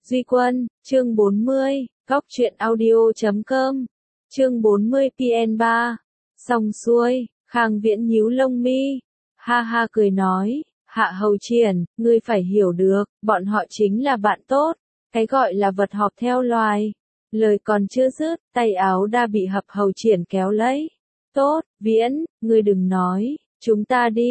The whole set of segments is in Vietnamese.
Duy Quân, chương 40, Góc truyện audio.com, chương 40 PN3. Xong xuôi, Khang Viễn nhíu lông mi, ha ha cười nói, Hạ Hầu Triển, ngươi phải hiểu được, bọn họ chính là bạn tốt, cái gọi là vật họp theo loài. Lời còn chưa dứt, tay áo đã bị Hập Hầu Triển kéo lấy. Tốt, Viễn, ngươi đừng nói, chúng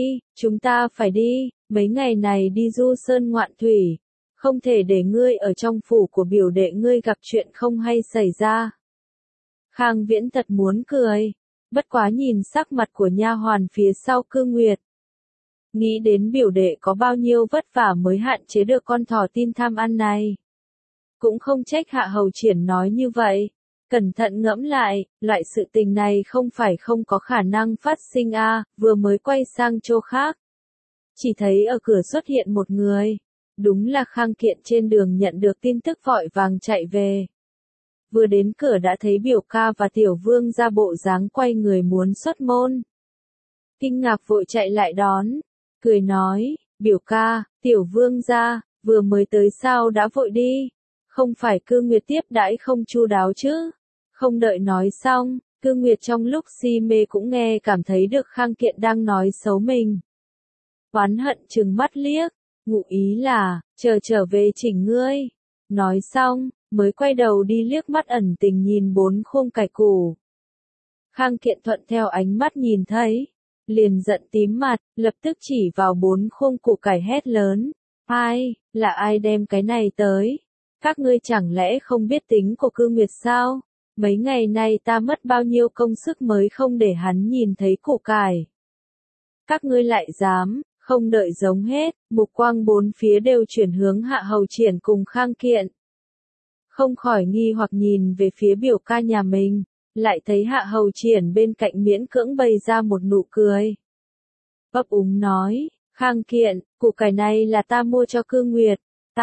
ta phải đi, mấy ngày này đi du sơn ngoạn thủy. Không thể để ngươi ở trong phủ của biểu đệ ngươi gặp chuyện không hay xảy ra. Khang Viễn thật muốn cười, bất quá nhìn sắc mặt của nha hoàn phía sau Cư Nguyệt. Nghĩ đến biểu đệ có bao nhiêu vất vả mới hạn chế được con thỏ tin tham ăn này. Cũng không trách Hạ Hầu Triển nói như vậy. Cẩn thận ngẫm lại, loại sự tình này không phải không có khả năng phát sinh vừa mới quay sang chỗ khác. Chỉ thấy ở cửa xuất hiện một người. Đúng là Khang Kiện trên đường nhận được tin tức vội vàng chạy về. Vừa đến cửa đã thấy biểu ca và tiểu vương ra bộ dáng quay người muốn xuất môn. Kinh ngạc vội chạy lại đón, cười nói, biểu ca, tiểu vương ra, vừa mới tới sao đã vội đi, không phải Cư Nguyệt tiếp đãi không chu đáo chứ. Không đợi nói xong, Cư Nguyệt trong lúc si mê cũng nghe cảm thấy được Khang Kiện đang nói xấu mình. Oán hận trừng mắt liếc. Ngụ ý là, trở về chỉnh ngươi. Nói xong, mới quay đầu đi liếc mắt ẩn tình nhìn 4 khung cải củ. Khang Kiện thuận theo ánh mắt nhìn thấy, liền giận tím mặt, lập tức chỉ vào 4 khung củ cải hét lớn. Là ai đem cái này tới? Các ngươi chẳng lẽ không biết tính của Cư Nguyệt sao? Mấy ngày nay ta mất bao nhiêu công sức mới không để hắn nhìn thấy củ cải. Các ngươi lại dám. Không đợi giống hết, mục quang 4 phía đều chuyển hướng Hạ Hầu Triển cùng Khang Kiện. Không khỏi nghi hoặc nhìn về phía biểu ca nhà mình, lại thấy Hạ Hầu Triển bên cạnh miễn cưỡng bày ra một nụ cười. Ấp úng nói, Khang Kiện, củ cải này là ta mua cho Cư Nguyệt,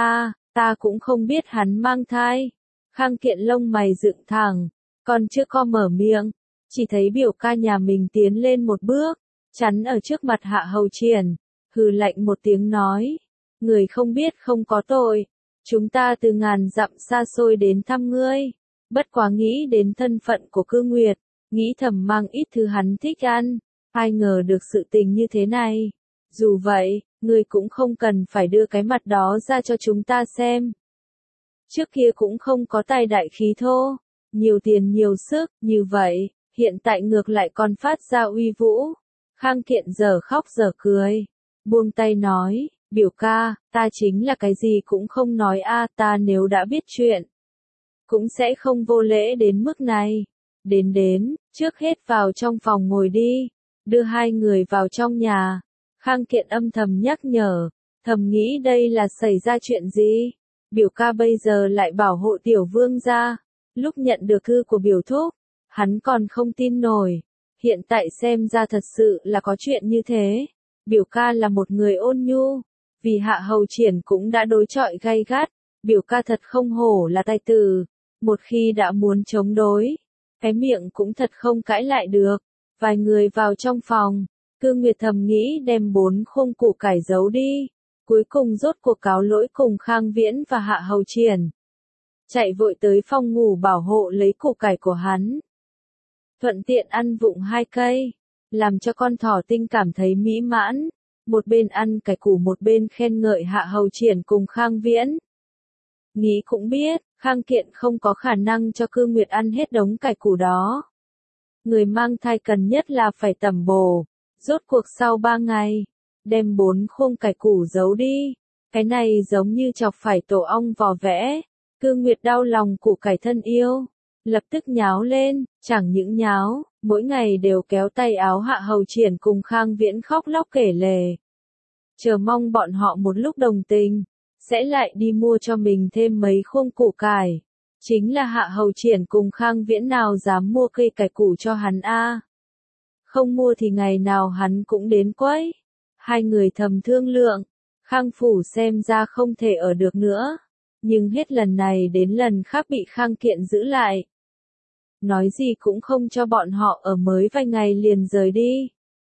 ta cũng không biết hắn mang thai. Khang Kiện lông mày dựng thẳng, còn chưa có mở miệng, chỉ thấy biểu ca nhà mình tiến lên một bước, chắn ở trước mặt Hạ Hầu Triển. Hừ lạnh một tiếng nói, người không biết không có tội, chúng ta từ ngàn dặm xa xôi đến thăm ngươi, bất quá nghĩ đến thân phận của Cư Nguyệt, nghĩ thầm mang ít thứ hắn thích ăn, ai ngờ được sự tình như thế này. Dù vậy, ngươi cũng không cần phải đưa cái mặt đó ra cho chúng ta xem. Trước kia cũng không có tài đại khí thô, nhiều tiền nhiều sức, như vậy, hiện tại ngược lại còn phát ra uy vũ. Khang Kiện giờ khóc giờ cười. Buông tay nói, biểu ca, ta chính là cái gì cũng không nói ta nếu đã biết chuyện. Cũng sẽ không vô lễ đến mức này. Đến, trước hết vào trong phòng ngồi đi, đưa hai người vào trong nhà. Khang Kiện âm thầm nhắc nhở, thầm nghĩ đây là xảy ra chuyện gì. Biểu ca bây giờ lại bảo hộ tiểu vương ra. Lúc nhận được thư của biểu thúc, hắn còn không tin nổi. Hiện tại xem ra thật sự là có chuyện như thế. Biểu ca là một người ôn nhu, vì Hạ Hầu Triển cũng đã đối chọi gay gắt, biểu ca thật không hổ là tài tử, một khi đã muốn chống đối, cái miệng cũng thật không cãi lại được. Vài người vào trong phòng, Cư Nguyệt thầm nghĩ đem 4 khung củ cải giấu đi, cuối cùng rốt cuộc cáo lỗi cùng Khang Viễn và Hạ Hầu Triển. Chạy vội tới phòng ngủ bảo hộ lấy củ cải của hắn. Thuận tiện ăn vụng 2 cây. Làm cho con thỏ tinh cảm thấy mỹ mãn, một bên ăn cải củ một bên khen ngợi Hạ Hầu Triển cùng Khang Viễn. Nghĩ cũng biết, Khang Kiện không có khả năng cho Cư Nguyệt ăn hết đống cải củ đó. Người mang thai cần nhất là phải tẩm bổ, rốt cuộc sau 3 ngày, đem 4 khung cải củ giấu đi, cái này giống như chọc phải tổ ong vò vẽ. Cư Nguyệt đau lòng củ cải thân yêu, lập tức nháo lên, chẳng những nháo, mỗi ngày đều kéo tay áo Hạ Hầu Triển cùng Khang Viễn khóc lóc kể lể. Chờ mong bọn họ một lúc đồng tình, sẽ lại đi mua cho mình thêm mấy khung củ cải. Chính là Hạ Hầu Triển cùng Khang Viễn nào dám mua cây cải củ cho hắn Không mua thì ngày nào hắn cũng đến quấy. Hai người thầm thương lượng, Khang phủ xem ra không thể ở được nữa. Nhưng hết lần này đến lần khác bị Khang Kiện giữ lại. Nói gì cũng không cho bọn họ ở mới vài ngày liền rời đi.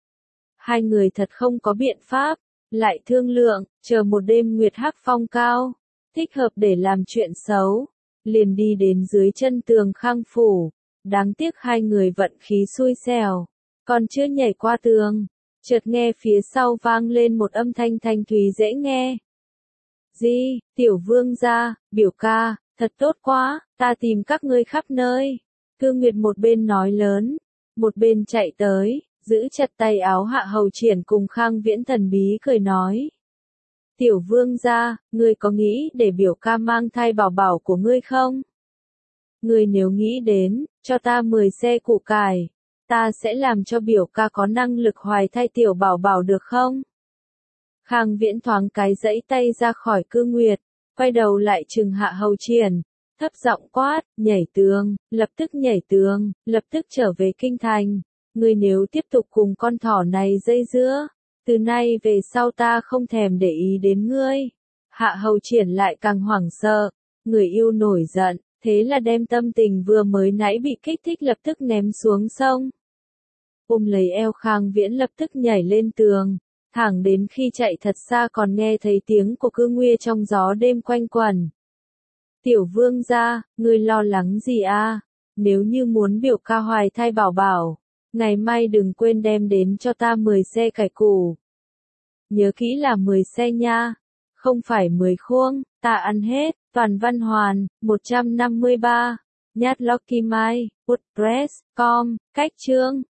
Hai người thật không có biện pháp, lại thương lượng, chờ một đêm nguyệt hắc phong cao. thích hợp để làm chuyện xấu, liền đi đến dưới chân tường Khang phủ. Đáng tiếc hai người vận khí xui xẻo, còn chưa nhảy qua tường, chợt nghe phía sau vang lên một âm thanh thanh thúy dễ nghe. Gì, tiểu vương gia, biểu ca, thật tốt quá, ta tìm các ngươi khắp nơi. Cư Nguyệt một bên nói lớn, một bên chạy tới, giữ chặt tay áo Hạ Hầu Triển cùng Khang Viễn thần bí cười nói. Tiểu vương gia, ngươi có nghĩ để biểu ca mang thai bảo bảo của ngươi không? Ngươi nếu nghĩ đến, cho ta 10 xe củ cải, ta sẽ làm cho biểu ca có năng lực hoài thai tiểu bảo bảo được không? Khang Viễn thoáng cái giãy tay ra khỏi Cư Nguyệt, quay đầu lại trừng Hạ Hầu Triển, thấp giọng quát, nhảy tường, lập tức trở về kinh thành. Ngươi nếu tiếp tục cùng con thỏ này dây dưa, từ nay về sau ta không thèm để ý đến ngươi. Hạ Hầu Triển lại càng hoảng sợ, người yêu nổi giận, thế là đem tâm tình vừa mới nãy bị kích thích lập tức ném xuống sông. Ôm lấy eo Khang Viễn lập tức nhảy lên tường, thẳng đến khi chạy thật xa còn nghe thấy tiếng của Cư Nguy trong gió đêm quanh quẩn. Tiểu vương gia, ngươi lo lắng gì a? Nếu như muốn biểu ca hoài thai bảo bảo, ngày mai đừng quên đem đến cho ta 10 xe cải củ. Nhớ kỹ là 10 xe nha, không phải 10 khuôn, ta ăn hết. Toàn Văn Hoàn, 153. Nhát Lucky Mai, WordPress.com, cách chương.